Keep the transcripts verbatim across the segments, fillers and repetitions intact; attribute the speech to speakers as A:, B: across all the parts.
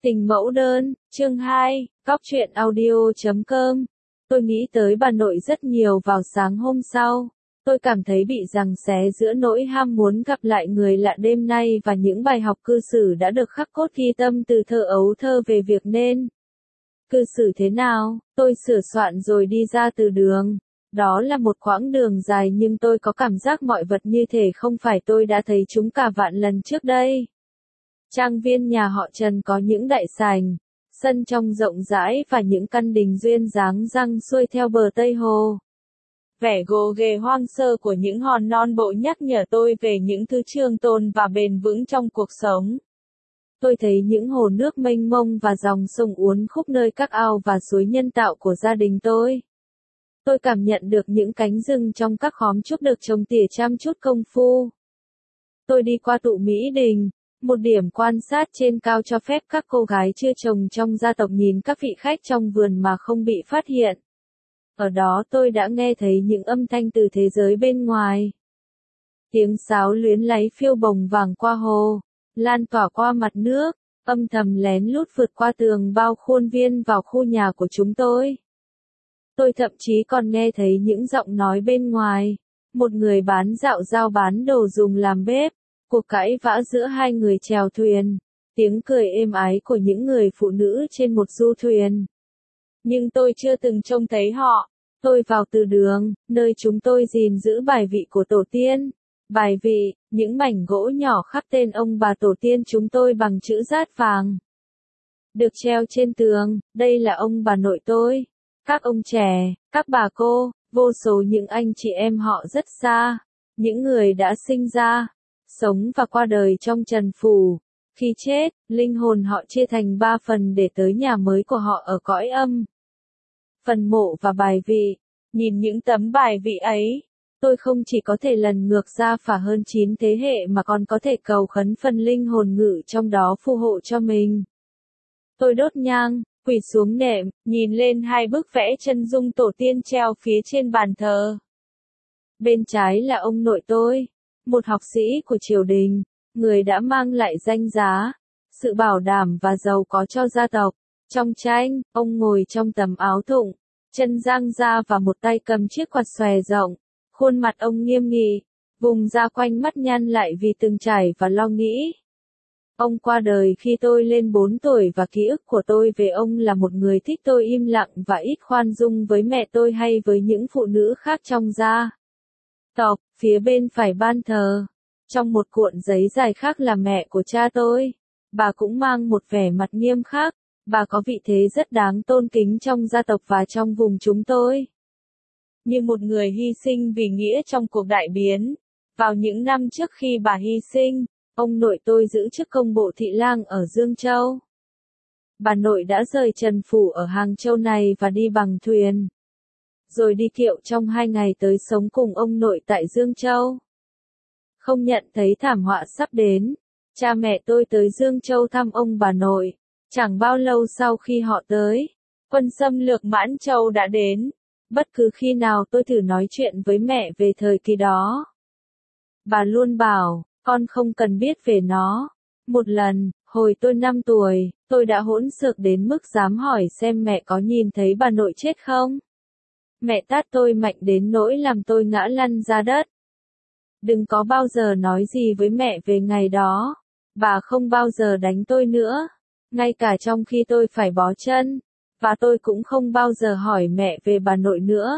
A: Tình mẫu đơn, chương hai, góc truyện audio chấm com. Tôi nghĩ tới bà nội rất nhiều vào sáng hôm sau. Tôi cảm thấy bị giằng xé giữa nỗi ham muốn gặp lại người lạ đêm nay và những bài học cư xử đã được khắc cốt ghi tâm từ thơ ấu thơ về việc nên cư xử thế nào. Tôi sửa soạn rồi đi ra từ đường. Đó là một quãng đường dài nhưng tôi có cảm giác mọi vật như thể không phải tôi đã thấy chúng cả vạn lần trước đây. Trang viên nhà họ Trần có những đại sảnh, sân trong rộng rãi và những căn đình duyên dáng răng xuôi theo bờ Tây Hồ. Vẻ gồ ghề hoang sơ của những hòn non bộ nhắc nhở tôi về những thứ trường tồn và bền vững trong cuộc sống. Tôi thấy những hồ nước mênh mông và dòng sông uốn khúc nơi các ao và suối nhân tạo của gia đình tôi. Tôi cảm nhận được những cánh rừng trong các khóm trúc được trồng tỉa chăm chút công phu. Tôi đi qua tụ Mỹ Đình, một điểm quan sát trên cao cho phép các cô gái chưa chồng trong gia tộc nhìn các vị khách trong vườn mà không bị phát hiện. Ở đó tôi đã nghe thấy những âm thanh từ thế giới bên ngoài. Tiếng sáo luyến láy phiêu bồng vàng qua hồ, lan tỏa qua mặt nước, âm thầm lén lút vượt qua tường bao khuôn viên vào khu nhà của chúng tôi. Tôi thậm chí còn nghe thấy những giọng nói bên ngoài, một người bán dạo giao bán đồ dùng làm bếp, cuộc cãi vã giữa hai người chèo thuyền, tiếng cười êm ái của những người phụ nữ trên một du thuyền. Nhưng tôi chưa từng trông thấy họ. Tôi vào từ đường, nơi chúng tôi gìn giữ bài vị của tổ tiên. Bài vị, những mảnh gỗ nhỏ khắc tên ông bà tổ tiên chúng tôi bằng chữ dát vàng. Được treo trên tường, đây là ông bà nội tôi. Các ông trẻ, các bà cô, vô số những anh chị em họ rất xa. Những người đã sinh ra, sống và qua đời trong trần phủ. Khi chết, linh hồn họ chia thành ba phần để tới nhà mới của họ ở cõi âm. Phần mộ và bài vị. Nhìn những tấm bài vị ấy, tôi không chỉ có thể lần ngược ra phả hơn chín thế hệ mà còn có thể cầu khấn phần linh hồn ngự trong đó phù hộ cho mình. Tôi đốt nhang, quỳ xuống nệm, nhìn lên hai bức vẽ chân dung tổ tiên treo phía trên bàn thờ. Bên trái là ông nội tôi, một học sĩ của triều đình, người đã mang lại danh giá, sự bảo đảm và giàu có cho gia tộc. Trong tranh, ông ngồi trong tấm áo thụng, chân dang ra và một tay cầm chiếc quạt xòe rộng. Khuôn mặt ông nghiêm nghị, vùng da quanh mắt nhăn lại vì từng trải và lo nghĩ. Ông qua đời khi tôi lên bốn tuổi và ký ức của tôi về ông là một người thích tôi im lặng và ít khoan dung với mẹ tôi hay với những phụ nữ khác trong gia tộc. Phía bên phải ban thờ, trong một cuộn giấy dài khác là mẹ của cha tôi. Bà cũng mang một vẻ mặt nghiêm khắc. Bà có vị thế rất đáng tôn kính trong gia tộc và trong vùng chúng tôi. Như một người hy sinh vì nghĩa trong cuộc đại biến. Vào những năm trước khi bà hy sinh, ông nội tôi giữ chức công bộ thị lang ở Dương Châu. Bà nội đã rời trần phủ ở Hàng Châu này và đi bằng thuyền. Rồi đi kiệu trong hai ngày tới sống cùng ông nội tại Dương Châu. Không nhận thấy thảm họa sắp đến, cha mẹ tôi tới Dương Châu thăm ông bà nội. Chẳng bao lâu sau khi họ tới, quân xâm lược Mãn Châu đã đến. Bất cứ khi nào tôi thử nói chuyện với mẹ về thời kỳ đó, bà luôn bảo, con không cần biết về nó. Một lần, hồi tôi năm tuổi, tôi đã hỗn xược đến mức dám hỏi xem mẹ có nhìn thấy bà nội chết không. Mẹ tát tôi mạnh đến nỗi làm tôi ngã lăn ra đất. Đừng có bao giờ nói gì với mẹ về ngày đó. Bà không bao giờ đánh tôi nữa. Ngay cả trong khi tôi phải bó chân, và tôi cũng không bao giờ hỏi mẹ về bà nội nữa.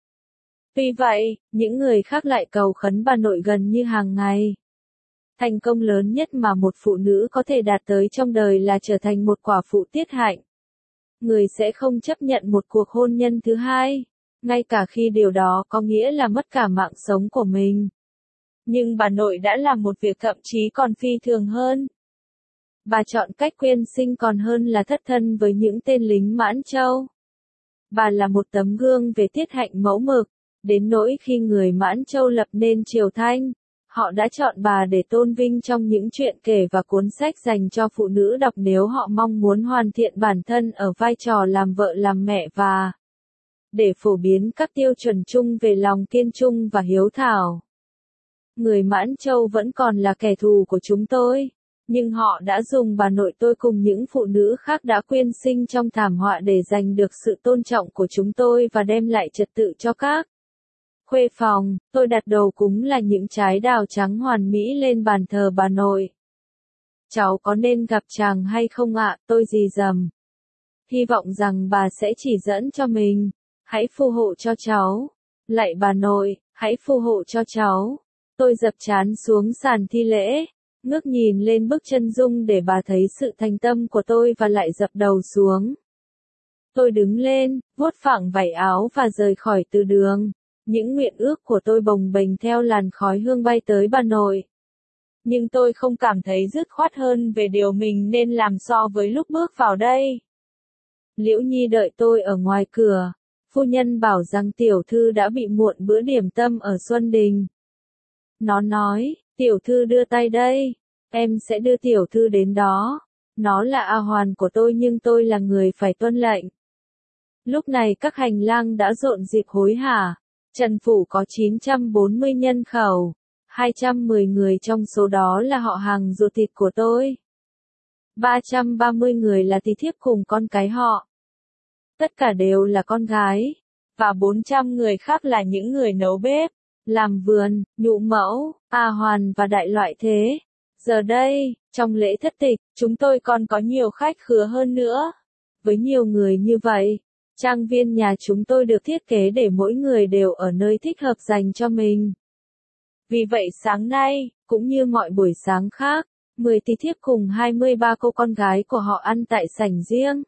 A: Tuy vậy, những người khác lại cầu khấn bà nội gần như hàng ngày. Thành công lớn nhất mà một phụ nữ có thể đạt tới trong đời là trở thành một quả phụ tiết hạnh. Người sẽ không chấp nhận một cuộc hôn nhân thứ hai, ngay cả khi điều đó có nghĩa là mất cả mạng sống của mình. Nhưng bà nội đã làm một việc thậm chí còn phi thường hơn. Bà chọn cách quyên sinh còn hơn là thất thân với những tên lính Mãn Châu. Bà là một tấm gương về tiết hạnh mẫu mực, đến nỗi khi người Mãn Châu lập nên triều Thanh, họ đã chọn bà để tôn vinh trong những chuyện kể và cuốn sách dành cho phụ nữ đọc nếu họ mong muốn hoàn thiện bản thân ở vai trò làm vợ làm mẹ và để phổ biến các tiêu chuẩn chung về lòng kiên trung và hiếu thảo. Người Mãn Châu vẫn còn là kẻ thù của chúng tôi. Nhưng họ đã dùng bà nội tôi cùng những phụ nữ khác đã quyên sinh trong thảm họa để giành được sự tôn trọng của chúng tôi và đem lại trật tự cho các khuê phòng. Tôi đặt đầu cúng là những trái đào trắng hoàn mỹ lên bàn thờ bà nội. Cháu có nên gặp chàng hay không ạ? Tôi rì rầm. Hy vọng rằng bà sẽ chỉ dẫn cho mình. Hãy phù hộ cho cháu. Lạy bà nội, hãy phù hộ cho cháu. Tôi dập trán xuống sàn thi lễ, ngước nhìn lên bức chân dung để bà thấy sự thành tâm của tôi và lại dập đầu xuống. Tôi đứng lên, vuốt phẳng vải áo và rời khỏi từ đường. Những nguyện ước của tôi bồng bềnh theo làn khói hương bay tới bà nội. Nhưng tôi không cảm thấy dứt khoát hơn về điều mình nên làm so với lúc bước vào đây. Liễu Nhi đợi tôi ở ngoài cửa. Phu nhân bảo rằng tiểu thư đã bị muộn bữa điểm tâm ở Xuân Đình. Nó nói, tiểu thư đưa tay đây, em sẽ đưa tiểu thư đến đó. Nó là A Hoàn của tôi nhưng tôi là người phải tuân lệnh. Lúc này các hành lang đã rộn rịp hối hả. Trần Phủ có chín trăm bốn mươi nhân khẩu, hai trăm mười người trong số đó là họ hàng ruột thịt của tôi. ba trăm ba mươi người là tỳ thiếp cùng con cái họ. Tất cả đều là con gái, và bốn trăm người khác là những người nấu bếp, làm vườn, nhụ mẫu, A Hoàn và đại loại thế. Giờ đây, trong lễ thất tịch, chúng tôi còn có nhiều khách khứa hơn nữa. Với nhiều người như vậy, trang viên nhà chúng tôi được thiết kế để mỗi người đều ở nơi thích hợp dành cho mình. Vì vậy sáng nay, cũng như mọi buổi sáng khác, mười tỳ thiếp cùng hai mươi ba cô con gái của họ ăn tại sảnh riêng.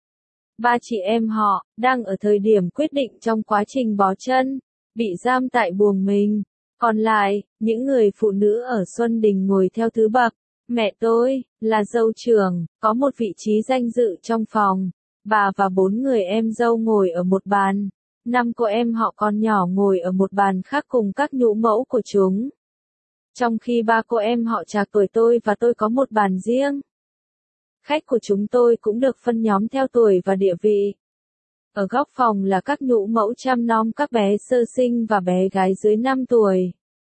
A: Ba chị em họ, đang ở thời điểm quyết định trong quá trình bó chân, bị giam tại buồng mình. Còn lại, những người phụ nữ ở Xuân Đình ngồi theo thứ bậc. Mẹ tôi, là dâu trưởng, có một vị trí danh dự trong phòng. Bà và bốn người em dâu ngồi ở một bàn. Năm cô em họ con nhỏ ngồi ở một bàn khác cùng các nhũ mẫu của chúng. Trong khi ba cô em họ trạc tuổi tôi và tôi có một bàn riêng. Khách của chúng tôi cũng được phân nhóm theo tuổi và địa vị. Ở góc phòng là các nhũ mẫu chăm nom các bé sơ sinh và bé gái dưới năm tuổi.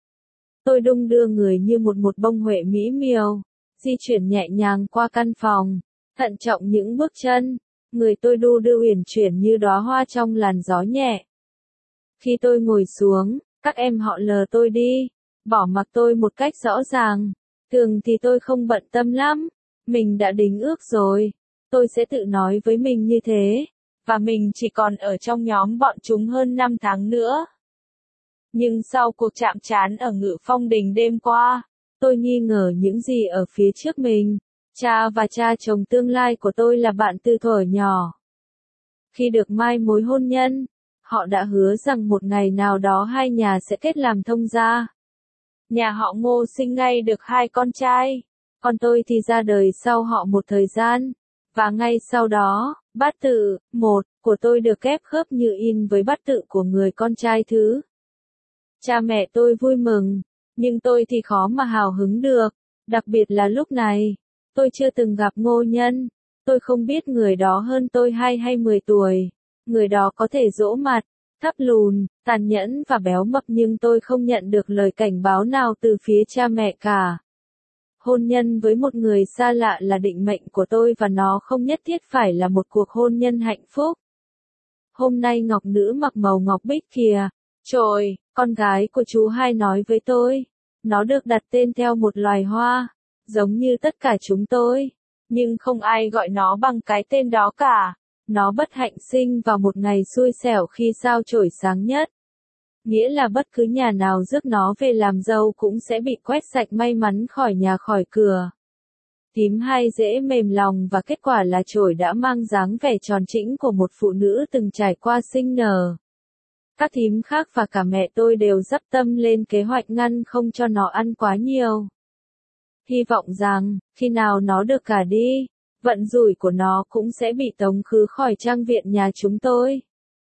A: Tôi đung đưa người như một một bông huệ mỹ miều, di chuyển nhẹ nhàng qua căn phòng, thận trọng những bước chân, người tôi đu đưa uyển chuyển như đóa hoa trong làn gió nhẹ. Khi tôi ngồi xuống, các em họ lờ tôi đi, bỏ mặc tôi một cách rõ ràng. Thường thì tôi không bận tâm lắm, mình đã đính ước rồi, tôi sẽ tự nói với mình như thế, và mình chỉ còn ở trong nhóm bọn chúng hơn năm tháng nữa. Nhưng sau cuộc chạm trán ở Ngự Phong Đình đêm qua, tôi nghi ngờ những gì ở phía trước mình. Cha và cha chồng tương lai của tôi là bạn từ thuở nhỏ. Khi được mai mối hôn nhân, họ đã hứa rằng một ngày nào đó hai nhà sẽ kết làm thông gia. Nhà họ Ngô sinh ngay được hai con trai, còn tôi thì ra đời sau họ một thời gian, và ngay sau đó, bát tự, một, của tôi được ghép khớp như in với bát tự của người con trai thứ. Cha mẹ tôi vui mừng, nhưng tôi thì khó mà hào hứng được, đặc biệt là lúc này. Tôi chưa từng gặp Ngô Nhân, tôi không biết người đó hơn tôi hai hay mười tuổi, người đó có thể dỗ mặt, thấp lùn, tàn nhẫn và béo mập nhưng tôi không nhận được lời cảnh báo nào từ phía cha mẹ cả. Hôn nhân với một người xa lạ là định mệnh của tôi và nó không nhất thiết phải là một cuộc hôn nhân hạnh phúc. Hôm nay Ngọc Nữ mặc màu ngọc bích kìa, trời, con gái của chú hai nói với tôi, nó được đặt tên theo một loài hoa. Giống như tất cả chúng tôi, nhưng không ai gọi nó bằng cái tên đó cả. Nó bất hạnh sinh vào một ngày xui xẻo khi sao chổi sáng nhất. Nghĩa là bất cứ nhà nào rước nó về làm dâu cũng sẽ bị quét sạch may mắn khỏi nhà khỏi cửa. Thím hai dễ mềm lòng và kết quả là chổi đã mang dáng vẻ tròn trĩnh của một phụ nữ từng trải qua sinh nở. Các thím khác và cả mẹ tôi đều dắp tâm lên kế hoạch ngăn không cho nó ăn quá nhiều. Hy vọng rằng, khi nào nó được cả đi, vận rủi của nó cũng sẽ bị tống khứ khỏi trang viện nhà chúng tôi.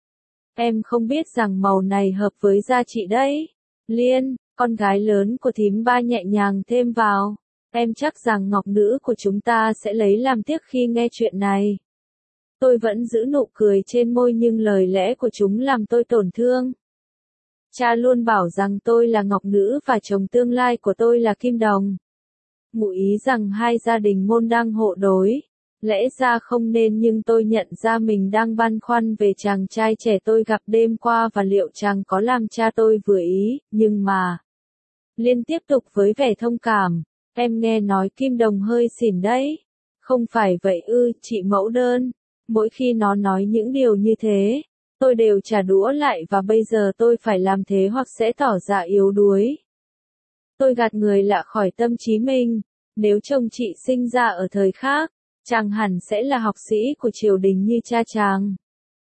A: Em không biết rằng màu này hợp với gia chị đấy. Liên, con gái lớn của thím ba nhẹ nhàng thêm vào. Em chắc rằng Ngọc Nữ của chúng ta sẽ lấy làm tiếc khi nghe chuyện này. Tôi vẫn giữ nụ cười trên môi nhưng lời lẽ của chúng làm tôi tổn thương. Cha luôn bảo rằng tôi là Ngọc Nữ và chồng tương lai của tôi là Kim Đồng. ngụ ý rằng hai gia đình môn đang hộ đối. Lẽ ra không nên, nhưng tôi nhận ra mình đang băn khoăn về chàng trai trẻ tôi gặp đêm qua và liệu chàng có làm cha tôi vừa ý, nhưng mà... Liên tiếp tục với vẻ thông cảm, em nghe nói Kim Đồng hơi xỉn đấy. Không phải vậy ư, chị mẫu đơn. Mỗi khi nó nói những điều như thế, tôi đều trả đũa lại và bây giờ tôi phải làm thế hoặc sẽ tỏ ra yếu đuối. Tôi gạt người lạ khỏi tâm trí mình. Nếu chồng chị sinh ra ở thời khác, chàng hẳn sẽ là học sĩ của triều đình như cha chàng.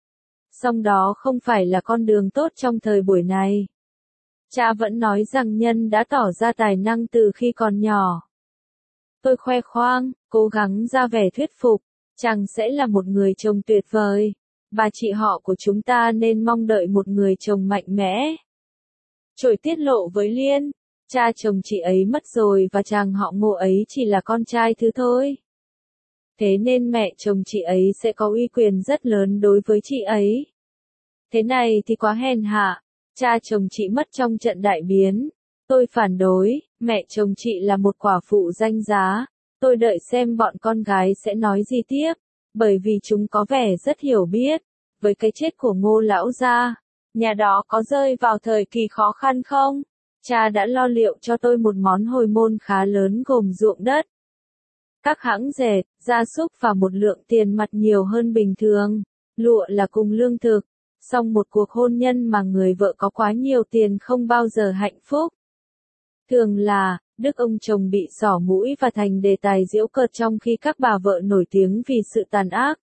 A: Song đó không phải là con đường tốt trong thời buổi này. Cha vẫn nói rằng Nhân đã tỏ ra tài năng từ khi còn nhỏ. Tôi khoe khoang, cố gắng ra vẻ thuyết phục, chàng sẽ là một người chồng tuyệt vời. Bà chị họ của chúng ta nên mong đợi một người chồng mạnh mẽ. Trội tiết lộ với Liên, cha chồng chị ấy mất rồi và chàng họ Ngô ấy chỉ là con trai thứ thôi. Thế nên mẹ chồng chị ấy sẽ có uy quyền rất lớn đối với chị ấy. Thế này thì quá hèn hạ, cha chồng chị mất trong trận đại biến. Tôi phản đối, mẹ chồng chị là một quả phụ danh giá. Tôi đợi xem bọn con gái sẽ nói gì tiếp, bởi vì chúng có vẻ rất hiểu biết. Với cái chết của Ngô lão gia, nhà đó có rơi vào thời kỳ khó khăn không? Cha đã lo liệu cho tôi một món hồi môn khá lớn gồm ruộng đất, các hãng dệt, gia súc và một lượng tiền mặt nhiều hơn bình thường. Lụa là cùng lương thực. Song một cuộc hôn nhân mà người vợ có quá nhiều tiền không bao giờ hạnh phúc. Thường là, đức ông chồng bị xỏ mũi và thành đề tài giễu cợt trong khi các bà vợ nổi tiếng vì sự tàn ác.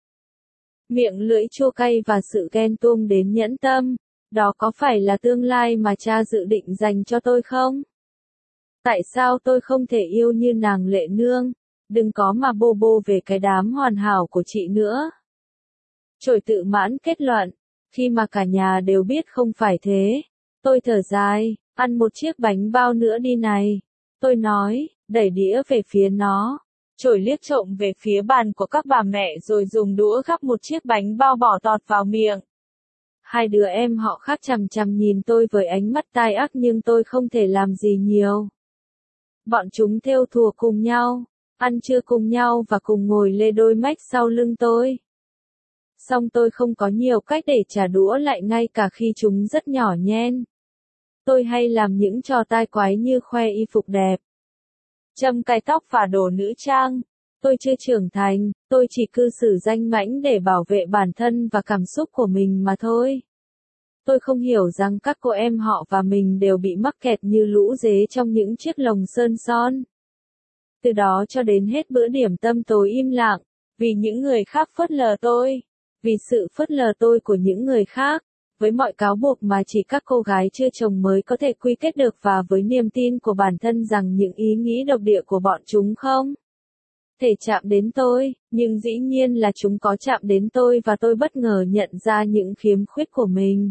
A: Miệng lưỡi chua cay và sự ghen tuông đến nhẫn tâm. Đó có phải là tương lai mà cha dự định dành cho tôi không? Tại sao tôi không thể yêu như nàng Lệ Nương? Đừng có mà bô bô về cái đám hoàn hảo của chị nữa. Trội tự mãn kết luận, khi mà cả nhà đều biết không phải thế. Tôi thở dài, ăn một chiếc bánh bao nữa đi này. Tôi nói, đẩy đĩa về phía nó. Trội liếc trộm về phía bàn của các bà mẹ rồi dùng đũa gắp một chiếc bánh bao bỏ tọt vào miệng. Hai đứa em họ khác chằm chằm nhìn tôi với ánh mắt tai ác nhưng tôi không thể làm gì nhiều. Bọn chúng thêu thùa cùng nhau, ăn trưa cùng nhau và cùng ngồi lê đôi mách sau lưng tôi. Song tôi không có nhiều cách để trả đũa lại ngay cả khi chúng rất nhỏ nhen. Tôi hay làm những trò tai quái như khoe y phục đẹp, châm cài tóc và đồ nữ trang. Tôi chưa trưởng thành, tôi chỉ cư xử danh mãnh để bảo vệ bản thân và cảm xúc của mình mà thôi. Tôi không hiểu rằng các cô em họ và mình đều bị mắc kẹt như lũ dế trong những chiếc lồng sơn son. Từ đó cho đến hết bữa điểm tâm tối im lặng, vì những người khác phớt lờ tôi, vì sự phớt lờ tôi của những người khác, với mọi cáo buộc mà chỉ các cô gái chưa chồng mới có thể quy kết được và với niềm tin của bản thân rằng những ý nghĩ độc địa của bọn chúng không thể chạm đến tôi, nhưng dĩ nhiên là chúng có chạm đến tôi và tôi bất ngờ nhận ra những khiếm khuyết của mình.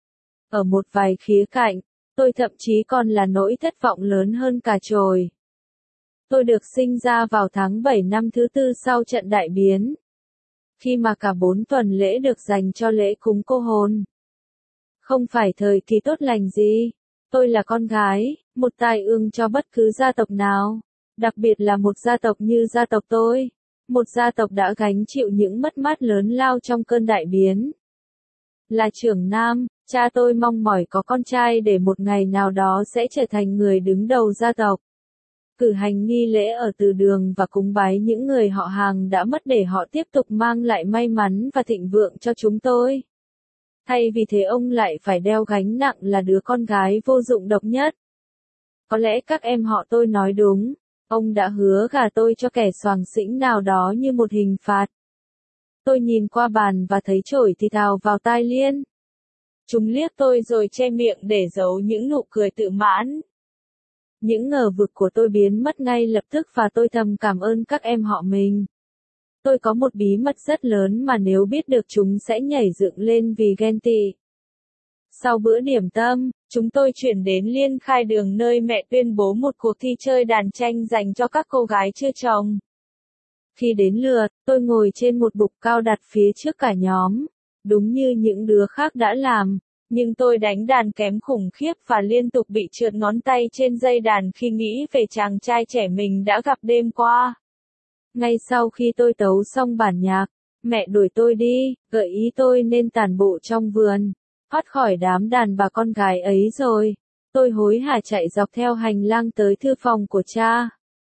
A: Ở một vài khía cạnh, tôi thậm chí còn là nỗi thất vọng lớn hơn cả trồi. Tôi được sinh ra vào tháng bảy năm thứ tư sau trận đại biến, khi mà cả bốn tuần lễ được dành cho lễ cúng cô hồn. Không phải thời kỳ tốt lành gì. Tôi là con gái, một tai ương cho bất cứ gia tộc nào, đặc biệt là một gia tộc như gia tộc tôi, một gia tộc đã gánh chịu những mất mát lớn lao trong cơn đại biến. Là trưởng nam, cha tôi mong mỏi có con trai để một ngày nào đó sẽ trở thành người đứng đầu gia tộc. Cử hành nghi lễ ở từ đường và cúng bái những người họ hàng đã mất để họ tiếp tục mang lại may mắn và thịnh vượng cho chúng tôi. Thay vì thế ông lại phải đeo gánh nặng là đứa con gái vô dụng độc nhất. Có lẽ các em họ tôi nói đúng, ông đã hứa gả tôi cho kẻ xoàng xĩnh nào đó như một hình phạt. Tôi nhìn qua bàn và thấy chổi thì thào vào tai Liên. Chúng liếc tôi rồi che miệng để giấu những nụ cười tự mãn. Những ngờ vực của tôi biến mất ngay lập tức và tôi thầm cảm ơn các em họ mình. Tôi có một bí mật rất lớn mà nếu biết được chúng sẽ nhảy dựng lên vì ghen tị. Sau bữa điểm tâm, chúng tôi chuyển đến Liên Khai Đường nơi mẹ tuyên bố một cuộc thi chơi đàn tranh dành cho các cô gái chưa chồng. Khi đến lượt, tôi ngồi trên một bục cao đặt phía trước cả nhóm, đúng như những đứa khác đã làm, Nhưng tôi đánh đàn kém khủng khiếp và liên tục bị trượt ngón tay trên dây đàn khi nghĩ về chàng trai trẻ mình đã gặp đêm qua. Ngay sau khi tôi tấu xong bản nhạc, mẹ đuổi tôi đi, gợi ý tôi nên tản bộ trong vườn, thoát khỏi đám đàn bà con gái ấy rồi. Tôi hối hả chạy dọc theo hành lang tới thư phòng của cha.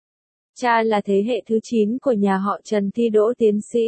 A: Cha là thế hệ thứ chín của nhà họ Trần thi đỗ tiến sĩ.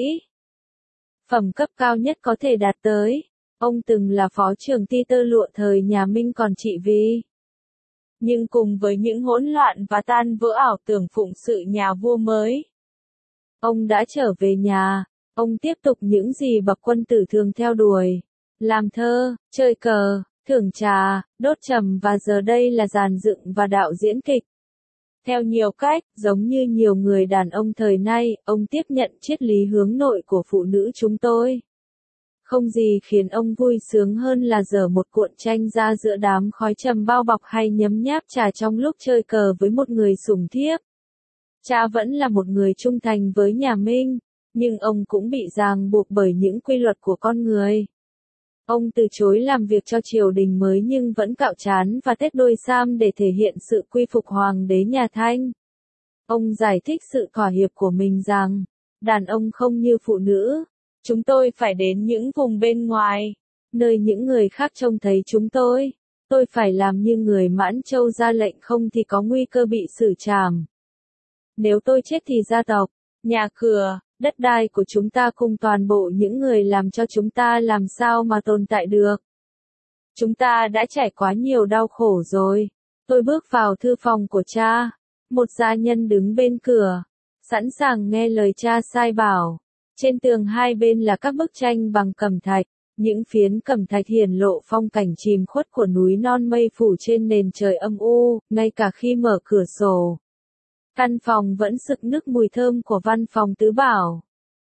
A: Phẩm cấp cao nhất có thể đạt tới. Ông từng là phó trưởng ty tơ lụa thời nhà Minh còn trị vì. Nhưng cùng với những hỗn loạn và tan vỡ ảo tưởng phụng sự nhà vua mới, ông đã trở về nhà. Ông tiếp tục những gì bậc quân tử thường theo đuổi. Làm thơ, chơi cờ, thưởng trà, đốt trầm và giờ đây là dàn dựng và đạo diễn kịch. Theo nhiều cách, giống như nhiều người đàn ông thời nay, ông tiếp nhận triết lý hướng nội của phụ nữ chúng tôi. Không gì khiến ông vui sướng hơn là dở một cuộn tranh ra giữa đám khói trầm bao bọc hay nhấm nháp trà trong lúc chơi cờ với một người sủng thiếp. Cha vẫn là một người trung thành với nhà Minh, nhưng ông cũng bị ràng buộc bởi những quy luật của con người. Ông từ chối làm việc cho triều đình mới nhưng vẫn cạo trán và tết đôi sam để thể hiện sự quy phục hoàng đế nhà Thanh. Ông giải thích sự thỏa hiệp của mình rằng, đàn ông không như phụ nữ, chúng tôi phải đến những vùng bên ngoài, nơi những người khác trông thấy chúng tôi. Tôi phải làm như người Mãn Châu ra lệnh không thì có nguy cơ bị xử trảm. Nếu tôi chết thì gia tộc, nhà cửa, đất đai của chúng ta cùng toàn bộ những người làm cho chúng ta làm sao mà tồn tại được. Chúng ta đã trải quá nhiều đau khổ rồi. Tôi bước vào thư phòng của cha. Một gia nhân đứng bên cửa, sẵn sàng nghe lời cha sai bảo. Trên tường hai bên là các bức tranh bằng cẩm thạch. Những phiến cẩm thạch hiển lộ phong cảnh chìm khuất của núi non mây phủ trên nền trời âm u, ngay cả khi mở cửa sổ. Căn phòng vẫn sực nức mùi thơm của văn phòng tứ bảo.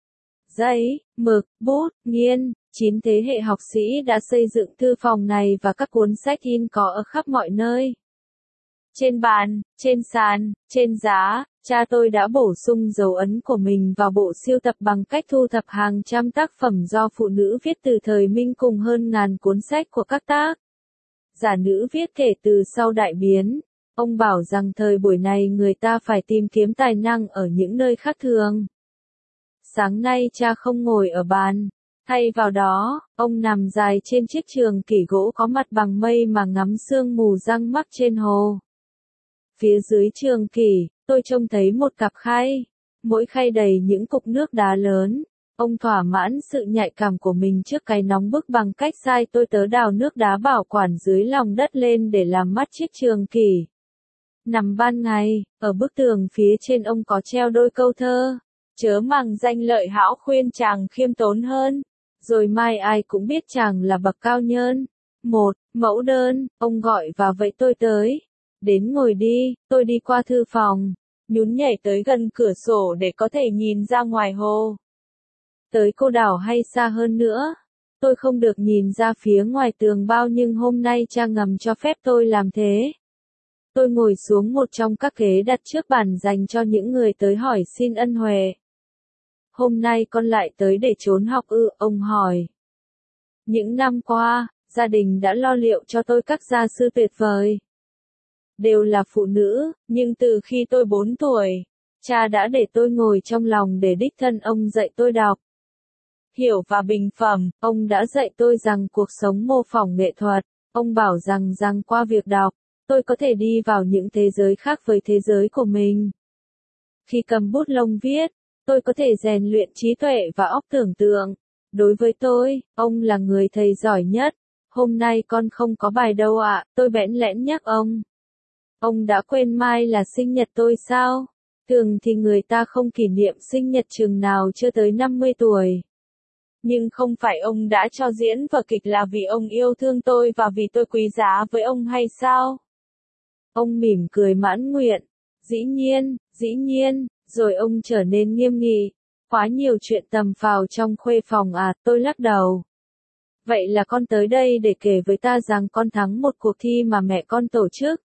A: Giấy, mực, bút, nghiên, chín thế hệ học sĩ đã xây dựng thư phòng này và các cuốn sách in có ở khắp mọi nơi. Trên bàn, trên sàn, trên giá, cha tôi đã bổ sung dấu ấn của mình vào bộ sưu tập bằng cách thu thập hàng trăm tác phẩm do phụ nữ viết từ thời Minh cùng hơn ngàn cuốn sách của các tác giả nữ viết kể từ sau đại biến. Ông bảo rằng thời buổi này người ta phải tìm kiếm tài năng ở những nơi khác thường. Sáng nay cha không ngồi ở bàn. Thay vào đó, ông nằm dài trên chiếc trường kỷ gỗ có mặt bằng mây mà ngắm sương mù răng mắc trên hồ. Phía dưới trường kỷ, tôi trông thấy một cặp khay. Mỗi khay đầy những cục nước đá lớn. Ông thỏa mãn sự nhạy cảm của mình trước cái nóng bức bằng cách sai tôi tớ đào nước đá bảo quản dưới lòng đất lên để làm mát chiếc trường kỷ. Nằm ban ngày, ở bức tường phía trên ông có treo đôi câu thơ. Chớ màng danh lợi hão khuyên chàng khiêm tốn hơn. Rồi mai ai cũng biết chàng là bậc cao nhân. Một, mẫu đơn, ông gọi và vậy tôi tới. Đến ngồi đi, tôi đi qua thư phòng. Nhún nhảy tới gần cửa sổ để có thể nhìn ra ngoài hồ. Tới cô đảo hay xa hơn nữa. Tôi không được nhìn ra phía ngoài tường bao nhưng hôm nay cha ngầm cho phép tôi làm thế. Tôi ngồi xuống một trong các ghế đặt trước bàn dành cho những người tới hỏi xin ân huệ. Hôm nay con lại tới để trốn học ư, ông hỏi. Những năm qua, gia đình đã lo liệu cho tôi các gia sư tuyệt vời. Đều là phụ nữ, nhưng từ khi tôi bốn tuổi, cha đã để tôi ngồi trong lòng để đích thân ông dạy tôi đọc. Hiểu và bình phẩm, ông đã dạy tôi rằng cuộc sống mô phỏng nghệ thuật. Ông bảo rằng rằng qua việc đọc, tôi có thể đi vào những thế giới khác với thế giới của mình. Khi cầm bút lông viết, tôi có thể rèn luyện trí tuệ và óc tưởng tượng. Đối với tôi, ông là người thầy giỏi nhất. Hôm nay con không có bài đâu ạ, tôi bẽn lẽn nhắc ông. Ông đã quên mai là sinh nhật tôi sao? Thường thì người ta không kỷ niệm sinh nhật chừng nào chưa tới năm mươi tuổi. Nhưng không phải ông đã cho diễn vở kịch là vì ông yêu thương tôi và vì tôi quý giá với ông hay sao? Ông mỉm cười mãn nguyện. Dĩ nhiên, dĩ nhiên, rồi ông trở nên nghiêm nghị. Quá nhiều chuyện tầm phào trong khuê phòng à, tôi lắc đầu. Vậy là con tới đây để kể với ta rằng con thắng một cuộc thi mà mẹ con tổ chức.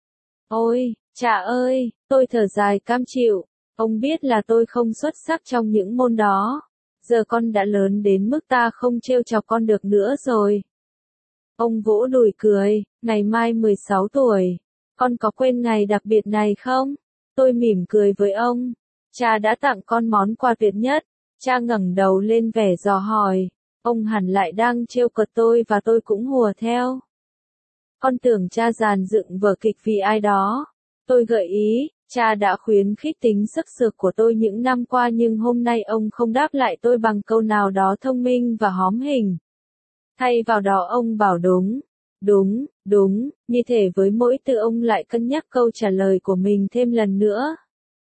A: Ôi, cha ơi, tôi thở dài cam chịu. Ông biết là tôi không xuất sắc trong những môn đó. Giờ con đã lớn đến mức ta không trêu chọc con được nữa rồi. Ông vỗ đùi cười, ngày mai mười sáu tuổi. Con có quên ngày đặc biệt này không? Tôi mỉm cười với ông. Cha đã tặng con món quà tuyệt nhất. Cha ngẩng đầu lên vẻ dò hỏi. Ông hẳn lại đang trêu cợt tôi và tôi cũng hùa theo. Con tưởng cha dàn dựng vở kịch vì ai đó. Tôi gợi ý, cha đã khuyến khích tính sức sược của tôi những năm qua nhưng hôm nay ông không đáp lại tôi bằng câu nào đó thông minh và hóm hình. Thay vào đó ông bảo đúng, đúng, đúng, như thể với mỗi từ ông lại cân nhắc câu trả lời của mình thêm lần nữa.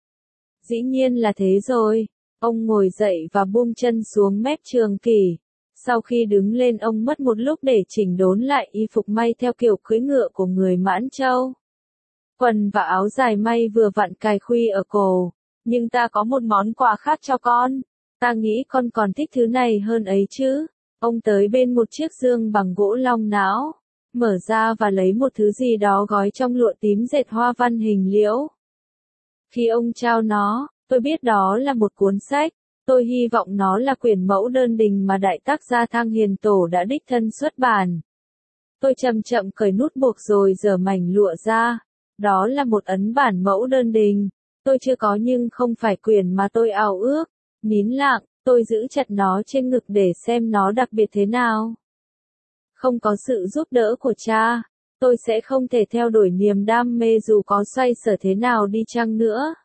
A: Dĩ nhiên là thế rồi. Ông ngồi dậy và buông chân xuống mép trường kỷ. Sau khi đứng lên ông mất một lúc để chỉnh đốn lại y phục may theo kiểu cưỡi ngựa của người Mãn Châu. Quần và áo dài may vừa vặn cài khuy ở cổ. Nhưng ta có một món quà khác cho con. Ta nghĩ con còn thích thứ này hơn ấy chứ. Ông tới bên một chiếc dương bằng gỗ long não. Mở ra và lấy một thứ gì đó gói trong lụa tím dệt hoa văn hình liễu. Khi ông trao nó, tôi biết đó là một cuốn sách. Tôi hy vọng nó là quyển mẫu đơn đình mà đại tác gia Thang Hiền Tổ đã đích thân xuất bản. Tôi chậm chậm cởi nút buộc rồi giở mảnh lụa ra. Đó là một ấn bản mẫu đơn đình. Tôi chưa có nhưng không phải quyển mà tôi ao ước. Nín lặng, tôi giữ chặt nó trên ngực để xem nó đặc biệt thế nào. Không có sự giúp đỡ của cha, tôi sẽ không thể theo đuổi niềm đam mê dù có xoay sở thế nào đi chăng nữa.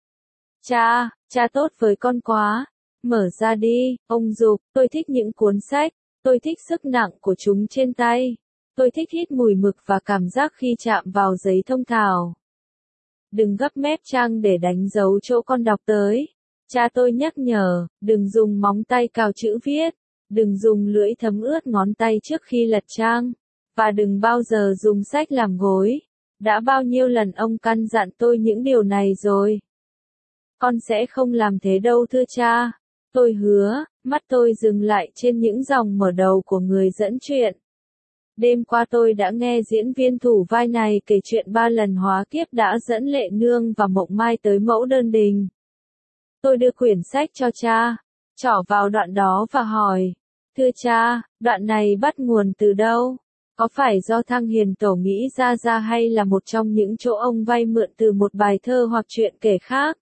A: Cha, cha tốt với con quá. Mở ra đi, ông giục, tôi thích những cuốn sách, tôi thích sức nặng của chúng trên tay. Tôi thích hít mùi mực và cảm giác khi chạm vào giấy thông thảo. Đừng gấp mép trang để đánh dấu chỗ con đọc tới. Cha tôi nhắc nhở, đừng dùng móng tay cào chữ viết, đừng dùng lưỡi thấm ướt ngón tay trước khi lật trang, và đừng bao giờ dùng sách làm gối. Đã bao nhiêu lần ông căn dặn tôi những điều này rồi. Con sẽ không làm thế đâu thưa cha. Tôi hứa, mắt tôi dừng lại trên những dòng mở đầu của người dẫn chuyện. Đêm qua tôi đã nghe diễn viên thủ vai này kể chuyện ba lần hóa kiếp đã dẫn Lệ Nương và Mộng Mai tới mẫu đơn đình. Tôi đưa quyển sách cho cha, trỏ vào đoạn đó và hỏi, thưa cha, đoạn này bắt nguồn từ đâu? Có phải do Thang Hiền Tổ nghĩ ra ra hay là một trong những chỗ ông vay mượn từ một bài thơ hoặc chuyện kể khác?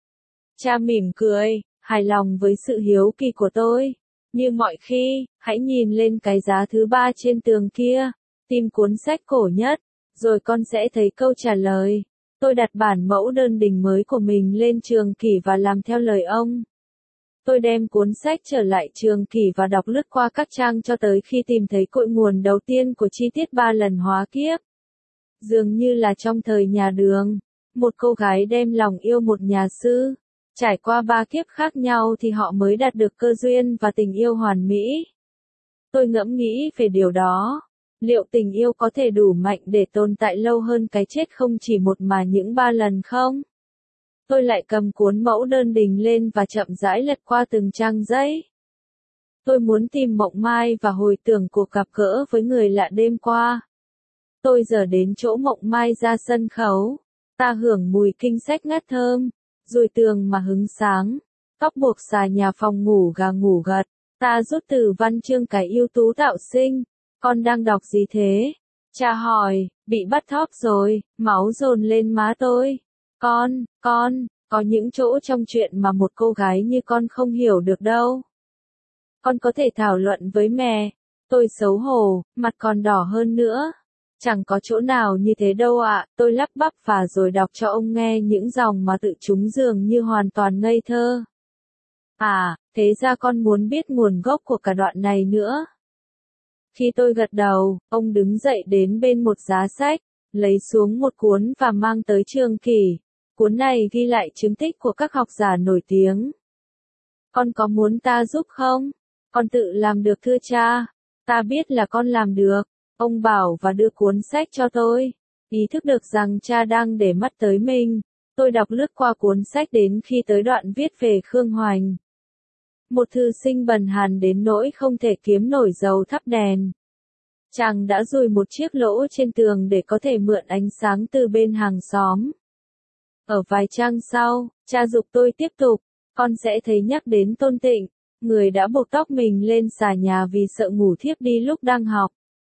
A: Cha mỉm cười, hài lòng với sự hiếu kỳ của tôi. Như mọi khi, hãy nhìn lên cái giá thứ ba trên tường kia, tìm cuốn sách cổ nhất, rồi con sẽ thấy câu trả lời. Tôi đặt bản mẫu đơn đình mới của mình lên trường kỷ và làm theo lời ông. Tôi đem cuốn sách trở lại trường kỷ và đọc lướt qua các trang cho tới khi tìm thấy cội nguồn đầu tiên của chi tiết ba lần hóa kiếp. Dường như là trong thời nhà Đường, một cô gái đem lòng yêu một nhà sư. Trải qua ba kiếp khác nhau thì họ mới đạt được cơ duyên và tình yêu hoàn mỹ. Tôi ngẫm nghĩ về điều đó. Liệu tình yêu có thể đủ mạnh để tồn tại lâu hơn cái chết không chỉ một mà những ba lần không? Tôi lại cầm cuốn mẫu đơn đình lên và chậm rãi lật qua từng trang giấy. Tôi muốn tìm Mộng Mai và hồi tưởng cuộc gặp gỡ với người lạ đêm qua. Tôi giờ đến chỗ Mộng Mai ra sân khấu. Ta hưởng mùi kinh sách ngát thơm. Rồi tường mà hứng sáng, tóc buộc xà nhà phòng ngủ gà ngủ gật, ta rút từ văn chương cái ưu tú tạo sinh, con đang đọc gì thế? Cha hỏi, bị bắt thóp rồi, máu dồn lên má tôi. Con, con, có những chỗ trong chuyện mà một cô gái như con không hiểu được đâu. Con có thể thảo luận với mẹ. Tôi xấu hổ, mặt còn đỏ hơn nữa. Chẳng có chỗ nào như thế đâu ạ, tôi lắp bắp và rồi đọc cho ông nghe những dòng mà tự chúng dường như hoàn toàn ngây thơ. À, thế ra con muốn biết nguồn gốc của cả đoạn này nữa. Khi tôi gật đầu, ông đứng dậy đến bên một giá sách, lấy xuống một cuốn và mang tới trường kỷ. Cuốn này ghi lại chứng tích của các học giả nổi tiếng. Con có muốn ta giúp không? Con tự làm được thưa cha. Ta biết là con làm được. Ông bảo và đưa cuốn sách cho tôi. Ý thức được rằng cha đang để mắt tới mình. Tôi đọc lướt qua cuốn sách đến khi tới đoạn viết về Khương Hoành. Một thư sinh bần hàn đến nỗi không thể kiếm nổi dầu thắp đèn. Chàng đã dùi một chiếc lỗ trên tường để có thể mượn ánh sáng từ bên hàng xóm. Ở vài trang sau, cha giục tôi tiếp tục. Con sẽ thấy nhắc đến Tôn Tịnh, người đã buộc tóc mình lên xà nhà vì sợ ngủ thiếp đi lúc đang học.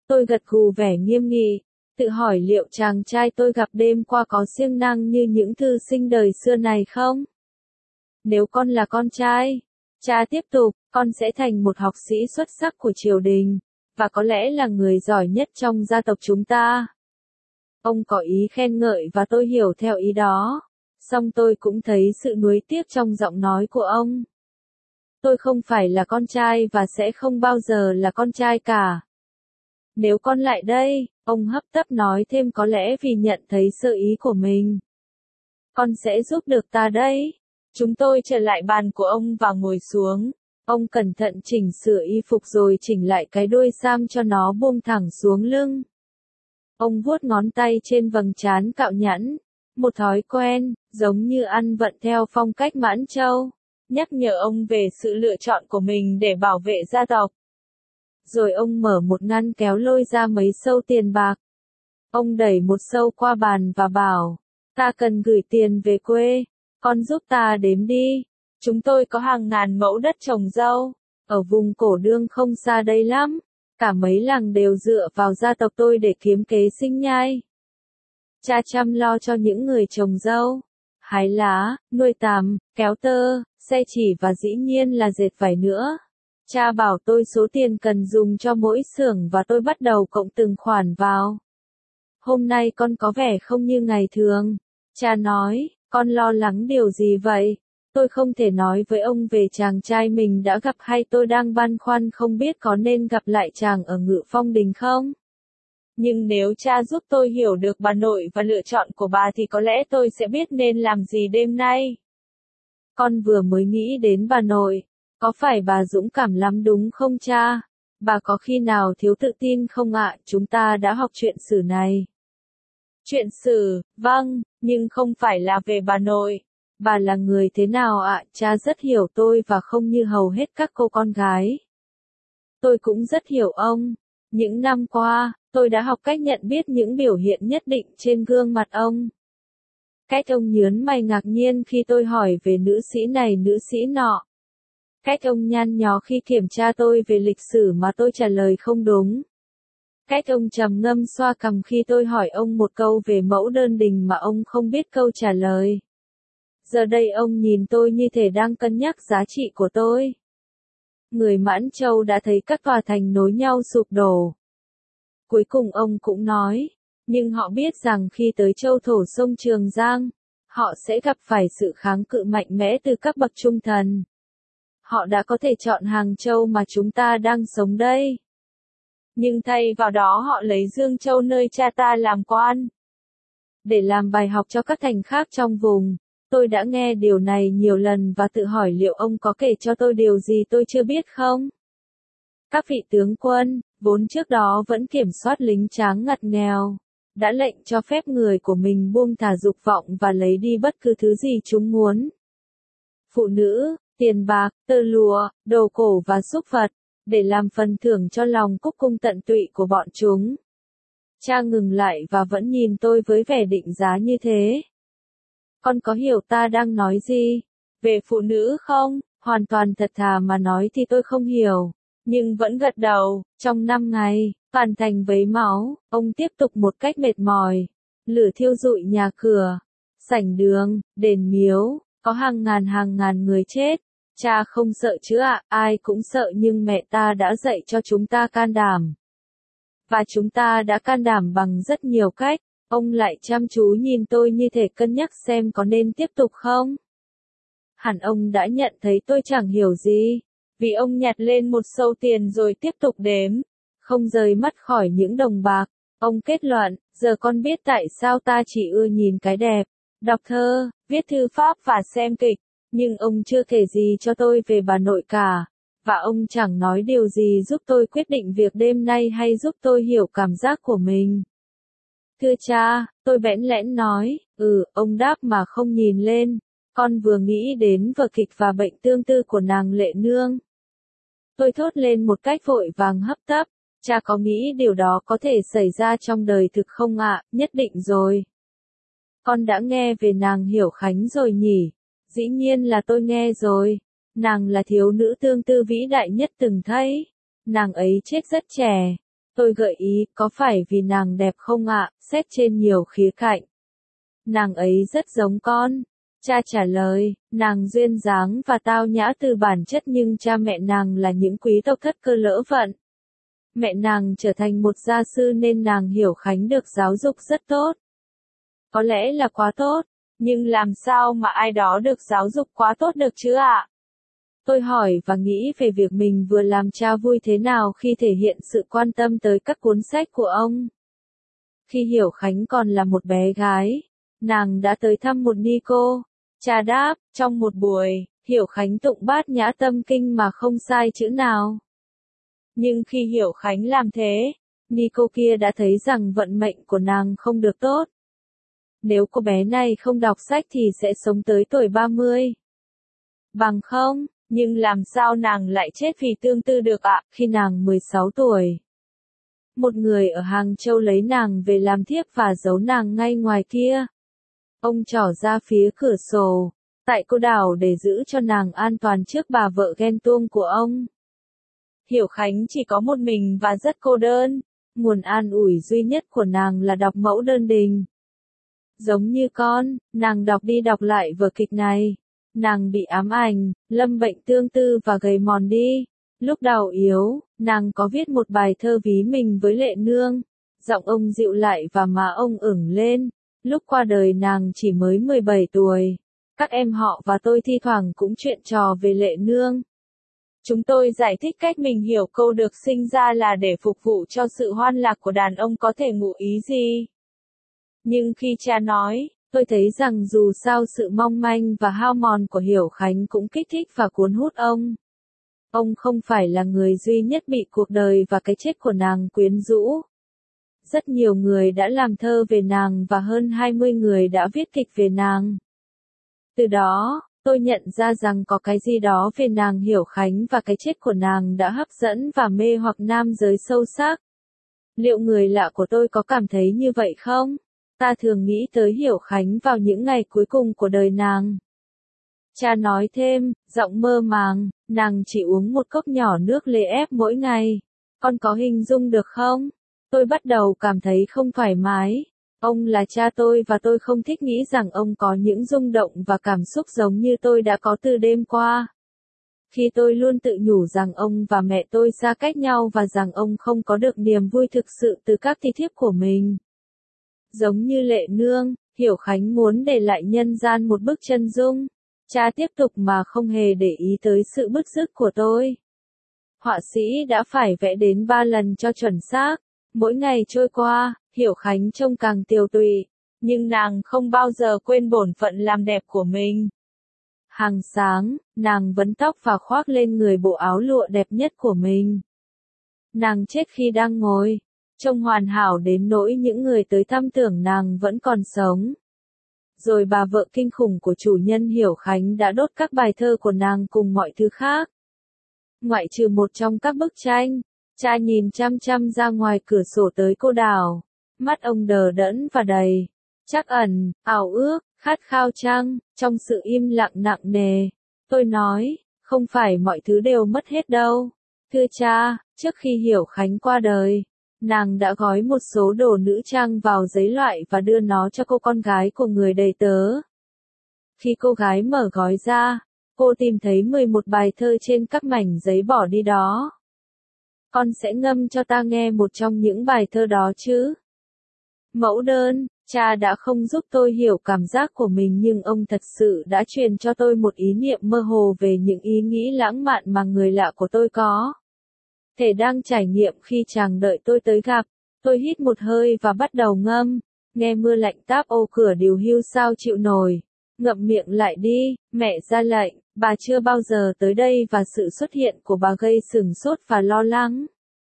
A: Tôi gật gù vẻ nghiêm nghị, tự hỏi liệu chàng trai tôi gặp đêm qua có siêng năng như những thư sinh đời xưa này không? Nếu con là con trai, cha tiếp tục, con sẽ thành một học sĩ xuất sắc của triều đình, và có lẽ là người giỏi nhất trong gia tộc chúng ta. Ông có ý khen ngợi và tôi hiểu theo ý đó, song tôi cũng thấy sự nuối tiếc trong giọng nói của ông. Tôi không phải là con trai và sẽ không bao giờ là con trai cả. Nếu con lại đây, ông hấp tấp nói thêm có lẽ vì nhận thấy sơ ý của mình. Con sẽ giúp được ta đấy. Chúng tôi trở lại bàn của ông và ngồi xuống. Ông cẩn thận chỉnh sửa y phục rồi chỉnh lại cái đuôi sam cho nó buông thẳng xuống lưng. Ông vuốt ngón tay trên vầng trán cạo nhẵn, một thói quen, giống như ăn vận theo phong cách Mãn Châu, nhắc nhở ông về sự lựa chọn của mình để bảo vệ gia tộc. Rồi ông mở một ngăn kéo lôi ra mấy sâu tiền bạc. Ông đẩy một sâu qua bàn và bảo, ta cần gửi tiền về quê, con giúp ta đếm đi. Chúng tôi có hàng ngàn mẫu đất trồng rau, ở vùng cổ đương không xa đây lắm. Cả mấy làng đều dựa vào gia tộc tôi để kiếm kế sinh nhai. Cha chăm lo cho những người trồng rau, hái lá, nuôi tằm, kéo tơ, xe chỉ và dĩ nhiên là dệt vải nữa. Cha bảo tôi số tiền cần dùng cho mỗi xưởng và tôi bắt đầu cộng từng khoản vào. Hôm nay con có vẻ không như ngày thường. Cha nói, con lo lắng điều gì vậy? Tôi không thể nói với ông về chàng trai mình đã gặp hay tôi đang băn khoăn không biết có nên gặp lại chàng ở Ngự Phong Đình không? Nhưng nếu cha giúp tôi hiểu được bà nội và lựa chọn của bà thì có lẽ tôi sẽ biết nên làm gì đêm nay. Con vừa mới nghĩ đến bà nội. Có phải bà dũng cảm lắm đúng không cha? Bà có khi nào thiếu tự tin không ạ? Chúng ta đã học chuyện sử này. Chuyện sử, vâng, nhưng không phải là về bà nội. Bà là người thế nào ạ? Cha rất hiểu tôi và không như hầu hết các cô con gái. Tôi cũng rất hiểu ông. Những năm qua, tôi đã học cách nhận biết những biểu hiện nhất định trên gương mặt ông. Cách ông nhớn mày ngạc nhiên khi tôi hỏi về nữ sĩ này nữ sĩ nọ. Cách ông nhăn nhó khi kiểm tra tôi về lịch sử mà tôi trả lời không đúng. Cách ông trầm ngâm xoa cằm khi tôi hỏi ông một câu về mẫu đơn đình mà ông không biết câu trả lời. Giờ đây ông nhìn tôi như thể đang cân nhắc giá trị của tôi. Người Mãn Châu đã thấy các tòa thành nối nhau sụp đổ. Cuối cùng ông cũng nói, nhưng họ biết rằng khi tới châu thổ sông Trường Giang, họ sẽ gặp phải sự kháng cự mạnh mẽ từ các bậc trung thần. Họ đã có thể chọn Hàng Châu mà chúng ta đang sống đây. Nhưng thay vào đó họ lấy Dương Châu nơi cha ta làm quan. Để làm bài học cho các thành khác trong vùng, tôi đã nghe điều này nhiều lần và tự hỏi liệu ông có kể cho tôi điều gì tôi chưa biết không? Các vị tướng quân, vốn trước đó vẫn kiểm soát lính tráng ngặt nghèo, đã lệnh cho phép người của mình buông thả dục vọng và lấy đi bất cứ thứ gì chúng muốn. Phụ nữ, tiền bạc, tơ lụa, đồ cổ và súc vật, để làm phần thưởng cho lòng cúc cung tận tụy của bọn chúng. Cha ngừng lại và vẫn nhìn tôi với vẻ định giá như thế. Con có hiểu ta đang nói gì? Về phụ nữ không? Hoàn toàn thật thà mà nói thì tôi không hiểu. Nhưng vẫn gật đầu. Trong năm ngày, toàn thành vấy máu, ông tiếp tục một cách mệt mỏi. Lửa thiêu rụi nhà cửa, sảnh đường, đền miếu, có hàng ngàn hàng ngàn người chết. Cha không sợ chứ ạ, ai cũng sợ nhưng mẹ ta đã dạy cho chúng ta can đảm. Và chúng ta đã can đảm bằng rất nhiều cách. Ông lại chăm chú nhìn tôi như thể cân nhắc xem có nên tiếp tục không. Hẳn ông đã nhận thấy tôi chẳng hiểu gì, vì ông nhặt lên một sâu tiền rồi tiếp tục đếm, không rời mắt khỏi những đồng bạc. Ông kết luận, giờ con biết tại sao ta chỉ ưa nhìn cái đẹp, đọc thơ, viết thư pháp và xem kịch, nhưng ông chưa kể gì cho tôi về bà nội cả, và ông chẳng nói điều gì giúp tôi quyết định việc đêm nay hay giúp tôi hiểu cảm giác của mình. Thưa cha, tôi bẽn lẽn nói, ừ, ông đáp mà không nhìn lên, con vừa nghĩ đến vở kịch và bệnh tương tư của nàng Lệ Nương. Tôi thốt lên một cách vội vàng hấp tấp, cha có nghĩ điều đó có thể xảy ra trong đời thực không ạ? Nhất định rồi. Con đã nghe về nàng Hiểu Khánh rồi nhỉ? Dĩ nhiên là tôi nghe rồi. Nàng là thiếu nữ tương tư vĩ đại nhất từng thấy. Nàng ấy chết rất trẻ. Tôi gợi ý, có phải vì nàng đẹp không ạ, xét trên nhiều khía cạnh. Nàng ấy rất giống con. Cha trả lời, nàng duyên dáng và tao nhã từ bản chất nhưng cha mẹ nàng là những quý tộc thất cơ lỡ vận. Mẹ nàng trở thành một gia sư nên nàng Hiểu Khánh được giáo dục rất tốt. Có lẽ là quá tốt, nhưng làm sao mà ai đó được giáo dục quá tốt được chứ ạ? Tôi hỏi và nghĩ về việc mình vừa làm cha vui thế nào khi thể hiện sự quan tâm tới các cuốn sách của ông. Khi Hiểu Khánh còn là một bé gái, nàng đã tới thăm một ni cô. Cha đáp, trong một buổi, Hiểu Khánh tụng Bát Nhã Tâm Kinh mà không sai chữ nào. Nhưng khi Hiểu Khánh làm thế, ni cô kia đã thấy rằng vận mệnh của nàng không được tốt. Nếu cô bé này không đọc sách thì sẽ sống tới tuổi ba mươi. Bằng không, nhưng làm sao nàng lại chết vì tương tư được ạ, khi nàng mười sáu tuổi. Một người ở Hàng Châu lấy nàng về làm thiếp và giấu nàng ngay ngoài kia. Ông trỏ ra phía cửa sổ, tại cô đảo để giữ cho nàng an toàn trước bà vợ ghen tuông của ông. Hiểu Khánh chỉ có một mình và rất cô đơn, nguồn an ủi duy nhất của nàng là đọc Mẫu Đơn Đình. Giống như con, nàng đọc đi đọc lại vở kịch này. Nàng bị ám ảnh, lâm bệnh tương tư và gầy mòn đi. Lúc đau yếu, nàng có viết một bài thơ ví mình với Lệ Nương. Giọng ông dịu lại và má ông ửng lên. Lúc qua đời nàng chỉ mới mười bảy tuổi. Các em họ và tôi thi thoảng cũng chuyện trò về Lệ Nương. Chúng tôi giải thích cách mình hiểu câu được sinh ra là để phục vụ cho sự hoan lạc của đàn ông có thể ngụ ý gì. Nhưng khi cha nói, tôi thấy rằng dù sao sự mong manh và hao mòn của Hiểu Khánh cũng kích thích và cuốn hút ông. Ông không phải là người duy nhất bị cuộc đời và cái chết của nàng quyến rũ. Rất nhiều người đã làm thơ về nàng và hơn hai mươi người đã viết kịch về nàng. Từ đó, tôi nhận ra rằng có cái gì đó về nàng Hiểu Khánh và cái chết của nàng đã hấp dẫn và mê hoặc nam giới sâu sắc. Liệu người lạ của tôi có cảm thấy như vậy không? Ta thường nghĩ tới Hiểu Khánh vào những ngày cuối cùng của đời nàng. Cha nói thêm, giọng mơ màng, nàng chỉ uống một cốc nhỏ nước lê ép mỗi ngày. Con có hình dung được không? Tôi bắt đầu cảm thấy không thoải mái. Ông là cha tôi và tôi không thích nghĩ rằng ông có những rung động và cảm xúc giống như tôi đã có từ đêm qua. Khi tôi luôn tự nhủ rằng ông và mẹ tôi xa cách nhau và rằng ông không có được niềm vui thực sự từ các thi thiếp của mình. Giống như Lệ Nương, Hiểu Khánh muốn để lại nhân gian một bức chân dung. Cha tiếp tục mà không hề để ý tới sự bứt rứt của tôi. Họa sĩ đã phải vẽ đến ba lần cho chuẩn xác. Mỗi ngày trôi qua, Hiểu Khánh trông càng tiều tụy, nhưng nàng không bao giờ quên bổn phận làm đẹp của mình. Hàng sáng, nàng vấn tóc và khoác lên người bộ áo lụa đẹp nhất của mình. Nàng chết khi đang ngồi, trông hoàn hảo đến nỗi những người tới thăm tưởng nàng vẫn còn sống. Rồi bà vợ kinh khủng của chủ nhân Hiểu Khánh đã đốt các bài thơ của nàng cùng mọi thứ khác. Ngoại trừ một trong các bức tranh, cha nhìn chăm chăm ra ngoài cửa sổ tới cô đảo. Mắt ông đờ đẫn và đầy trắc ẩn, ảo ước, khát khao chăng, trong sự im lặng nặng nề. Tôi nói, không phải mọi thứ đều mất hết đâu. Thưa cha, trước khi Hiểu Khánh qua đời, nàng đã gói một số đồ nữ trang vào giấy loại và đưa nó cho cô con gái của người đầy tớ. Khi cô gái mở gói ra, cô tìm thấy mười một bài thơ trên các mảnh giấy bỏ đi đó. Con sẽ ngâm cho ta nghe một trong những bài thơ đó chứ? Mẫu đơn, cha đã không giúp tôi hiểu cảm giác của mình nhưng ông thật sự đã truyền cho tôi một ý niệm mơ hồ về những ý nghĩ lãng mạn mà người lạ của tôi có thể đang trải nghiệm khi chàng đợi tôi tới gặp. Tôi hít một hơi và bắt đầu ngâm, nghe mưa lạnh táp ô cửa điều hưu sao chịu nổi. Ngậm miệng lại đi, mẹ ra lệnh, bà chưa bao giờ tới đây và sự xuất hiện của bà gây sửng sốt và lo lắng.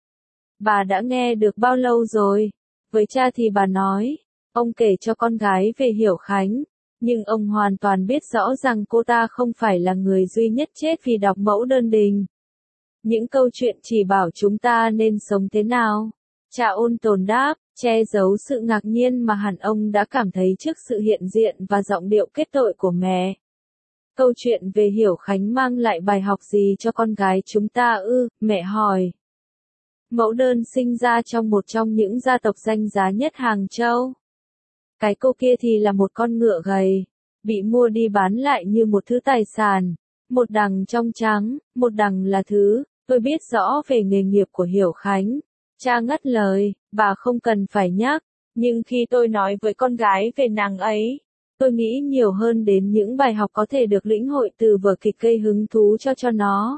A: Bà đã nghe được bao lâu rồi? Với cha thì bà nói, ông kể cho con gái về Hiểu Khánh, nhưng ông hoàn toàn biết rõ rằng cô ta không phải là người duy nhất chết vì đọc Mẫu Đơn Đình. Những câu chuyện chỉ bảo chúng ta nên sống thế nào. Cha ôn tồn đáp, che giấu sự ngạc nhiên mà hẳn ông đã cảm thấy trước sự hiện diện và giọng điệu kết tội của mẹ. Câu chuyện về Hiểu Khánh mang lại bài học gì cho con gái chúng ta ư? Mẹ hỏi. Mẫu đơn sinh ra trong một trong những gia tộc danh giá nhất Hàng Châu. Cái cô kia thì là một con ngựa gầy, bị mua đi bán lại như một thứ tài sản. Một đằng trong trắng, một đằng là thứ. Tôi biết rõ về nghề nghiệp của Hiểu Khánh. Cha ngắt lời, bà không cần phải nhắc. Nhưng khi tôi nói với con gái về nàng ấy, tôi nghĩ nhiều hơn đến những bài học có thể được lĩnh hội từ vở kịch gây hứng thú cho cho nó.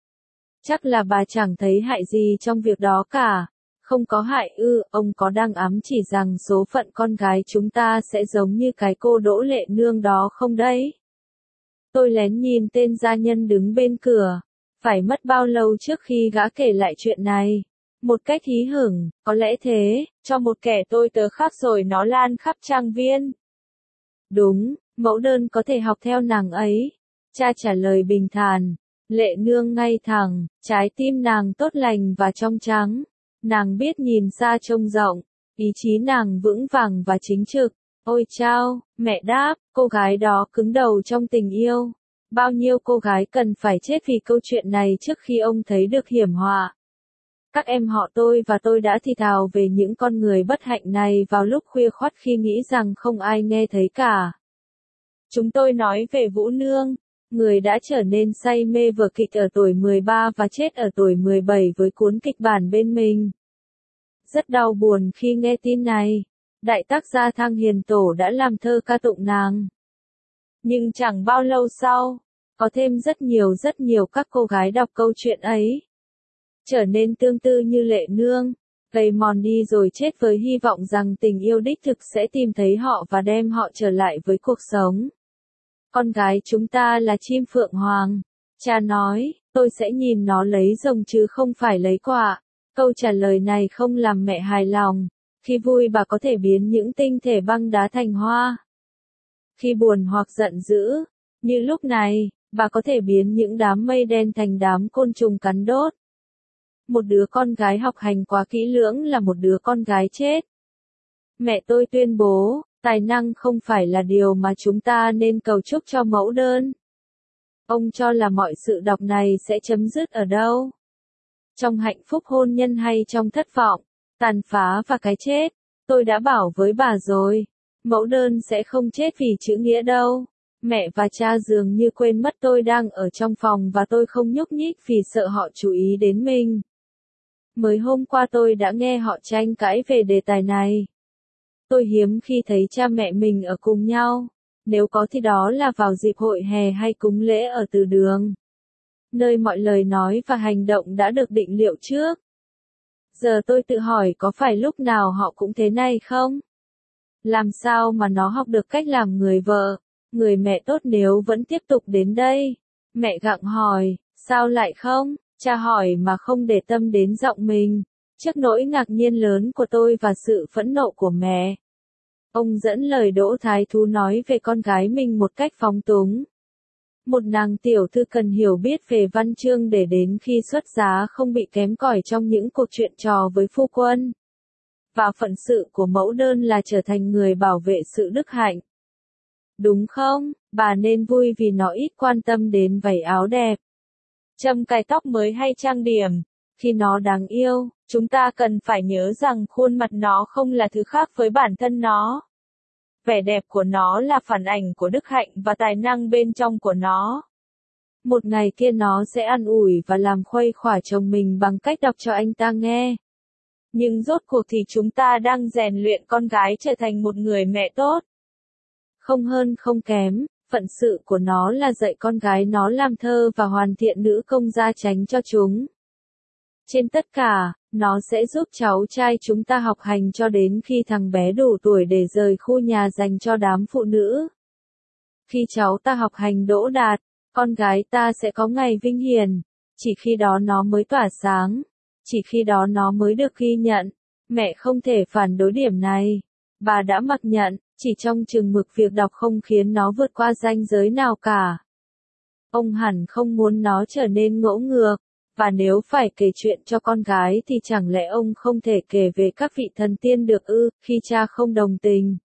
A: Chắc là bà chẳng thấy hại gì trong việc đó cả. Không có hại ư, ông có đang ám chỉ rằng số phận con gái chúng ta sẽ giống như cái cô Đỗ Lệ Nương đó không đấy? Tôi lén nhìn tên gia nhân đứng bên cửa. Phải mất bao lâu trước khi gã kể lại chuyện này? Một cách hí hửng, có lẽ thế, cho một kẻ tôi tớ khác rồi nó lan khắp trang viên. Đúng, mẫu đơn có thể học theo nàng ấy. Cha trả lời bình thản. Lệ Nương ngay thẳng, trái tim nàng tốt lành và trong trắng. Nàng biết nhìn xa trông rộng, ý chí nàng vững vàng và chính trực. Ôi chao, mẹ đáp, cô gái đó cứng đầu trong tình yêu. Bao nhiêu cô gái cần phải chết vì câu chuyện này trước khi ông thấy được hiểm họa. Các em họ tôi và tôi đã thì thào về những con người bất hạnh này vào lúc khuya khoắt khi nghĩ rằng không ai nghe thấy cả. Chúng tôi nói về Vũ Nương, người đã trở nên say mê vở kịch ở tuổi mười ba và chết ở tuổi mười bảy với cuốn kịch bản bên mình. Rất đau buồn khi nghe tin này. Đại tác gia Thang Hiền Tổ đã làm thơ ca tụng nàng. Nhưng chẳng bao lâu sau, có thêm rất nhiều rất nhiều các cô gái đọc câu chuyện ấy. Trở nên tương tư như Lệ Nương, gầy mòn đi rồi chết với hy vọng rằng tình yêu đích thực sẽ tìm thấy họ và đem họ trở lại với cuộc sống. Con gái chúng ta là chim phượng hoàng. Cha nói, tôi sẽ nhìn nó lấy rồng chứ không phải lấy quả. Câu trả lời này không làm mẹ hài lòng. Khi vui bà có thể biến những tinh thể băng đá thành hoa. Khi buồn hoặc giận dữ, như lúc này, bà có thể biến những đám mây đen thành đám côn trùng cắn đốt. Một đứa con gái học hành quá kỹ lưỡng là một đứa con gái chết. Mẹ tôi tuyên bố, tài năng không phải là điều mà chúng ta nên cầu chúc cho mẫu đơn. Ông cho là mọi sự đọc này sẽ chấm dứt ở đâu? Trong hạnh phúc hôn nhân hay trong thất vọng, tàn phá và cái chết? Tôi đã bảo với bà rồi, mẫu đơn sẽ không chết vì chữ nghĩa đâu. Mẹ và cha dường như quên mất tôi đang ở trong phòng và tôi không nhúc nhích vì sợ họ chú ý đến mình. Mới hôm qua tôi đã nghe họ tranh cãi về đề tài này. Tôi hiếm khi thấy cha mẹ mình ở cùng nhau. Nếu có thì đó là vào dịp hội hè hay cúng lễ ở từ đường. Nơi mọi lời nói và hành động đã được định liệu trước. Giờ tôi tự hỏi có phải lúc nào họ cũng thế này không? Làm sao mà nó học được cách làm người vợ, người mẹ tốt nếu vẫn tiếp tục đến đây? Mẹ gặng hỏi, sao lại không? Cha hỏi mà không để tâm đến giọng mình. Trước nỗi ngạc nhiên lớn của tôi và sự phẫn nộ của mẹ. Ông dẫn lời Đỗ Thái Thú nói về con gái mình một cách phóng túng. Một nàng tiểu thư cần hiểu biết về văn chương để đến khi xuất giá không bị kém cỏi trong những cuộc chuyện trò với phu quân. Và phận sự của mẫu đơn là trở thành người bảo vệ sự đức hạnh. Đúng không? Bà nên vui vì nó ít quan tâm đến váy áo đẹp, châm cài tóc mới hay trang điểm. Khi nó đáng yêu, chúng ta cần phải nhớ rằng khuôn mặt nó không là thứ khác với bản thân nó. Vẻ đẹp của nó là phản ảnh của đức hạnh và tài năng bên trong của nó. Một ngày kia nó sẽ an ủi và làm khuây khỏa chồng mình bằng cách đọc cho anh ta nghe. Nhưng rốt cuộc thì chúng ta đang rèn luyện con gái trở thành một người mẹ tốt. Không hơn không kém, phận sự của nó là dạy con gái nó làm thơ và hoàn thiện nữ công gia chánh cho chúng. Trên tất cả, nó sẽ giúp cháu trai chúng ta học hành cho đến khi thằng bé đủ tuổi để rời khu nhà dành cho đám phụ nữ. Khi cháu ta học hành đỗ đạt, con gái ta sẽ có ngày vinh hiển. Chỉ khi đó nó mới tỏa sáng. Chỉ khi đó nó mới được ghi nhận. Mẹ không thể phản đối điểm này. Bà đã mặc nhận, chỉ trong chừng mực việc đọc không khiến nó vượt qua ranh giới nào cả. Ông hẳn không muốn nó trở nên ngỗ ngược. Và nếu phải kể chuyện cho con gái thì chẳng lẽ ông không thể kể về các vị thần tiên được ư, khi cha không đồng tình.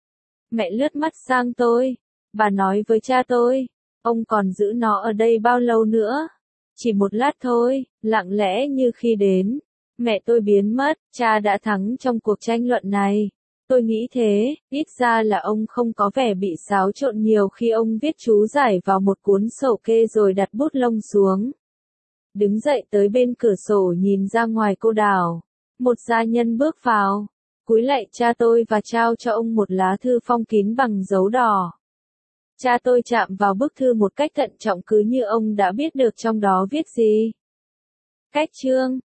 A: Mẹ lướt mắt sang tôi. Bà nói với cha tôi, ông còn giữ nó ở đây bao lâu nữa? Chỉ một lát thôi, lặng lẽ như khi đến. Mẹ tôi biến mất, cha đã thắng trong cuộc tranh luận này. Tôi nghĩ thế, ít ra là ông không có vẻ bị xáo trộn nhiều khi ông viết chú giải vào một cuốn sổ kê rồi đặt bút lông xuống. Đứng dậy tới bên cửa sổ nhìn ra ngoài cô đảo. Một gia nhân bước vào, cúi lạy cha tôi và trao cho ông một lá thư phong kín bằng dấu đỏ. Cha tôi chạm vào bức thư một cách thận trọng cứ như ông đã biết được trong đó viết gì. Cách chương